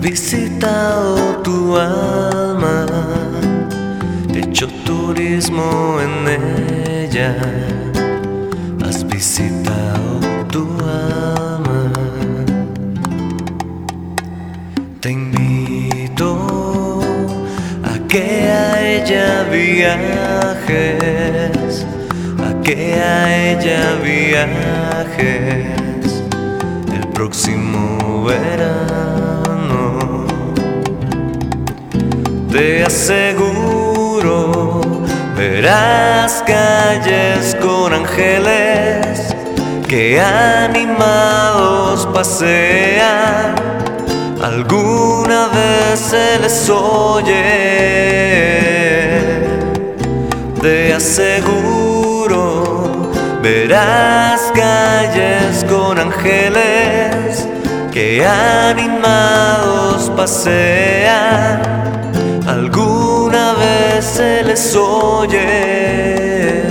visitado tu alma, hecho turismo en ella. Has visitado tu alma. Te invito a que a ella viajes, a que a ella viajes el próximo verano. Te aseguro, verás calles con ángeles que animados pasean. Alguna vez se les oye. Te aseguro, verás calles con ángeles que animados pasean. Alguna vez se les oye.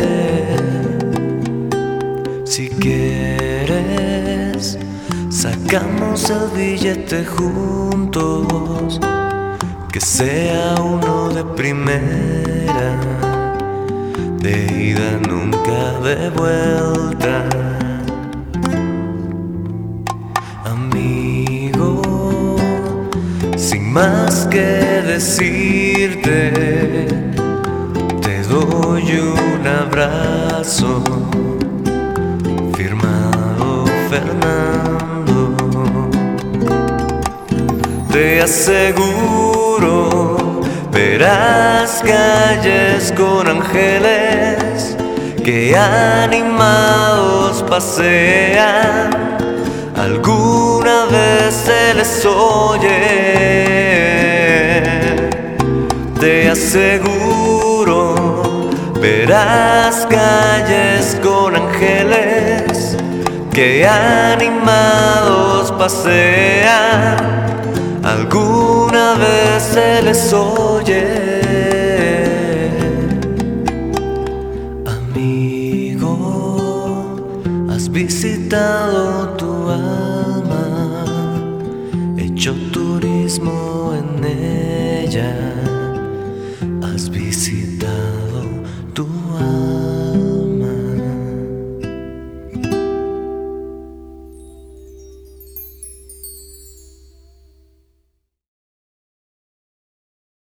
Si quieres, sacamos el billete juntos, que sea uno de primera, de ida nunca de vuelta. Amigo, sin más que decirte, te doy un abrazo firmado Fernando. Te aseguro, verás calles con ángeles que animados pasean. Alguna vez se les oye. Te aseguro, verás calles con ángeles que animados pasean. Alguna vez se les oye. Amigo, has visitado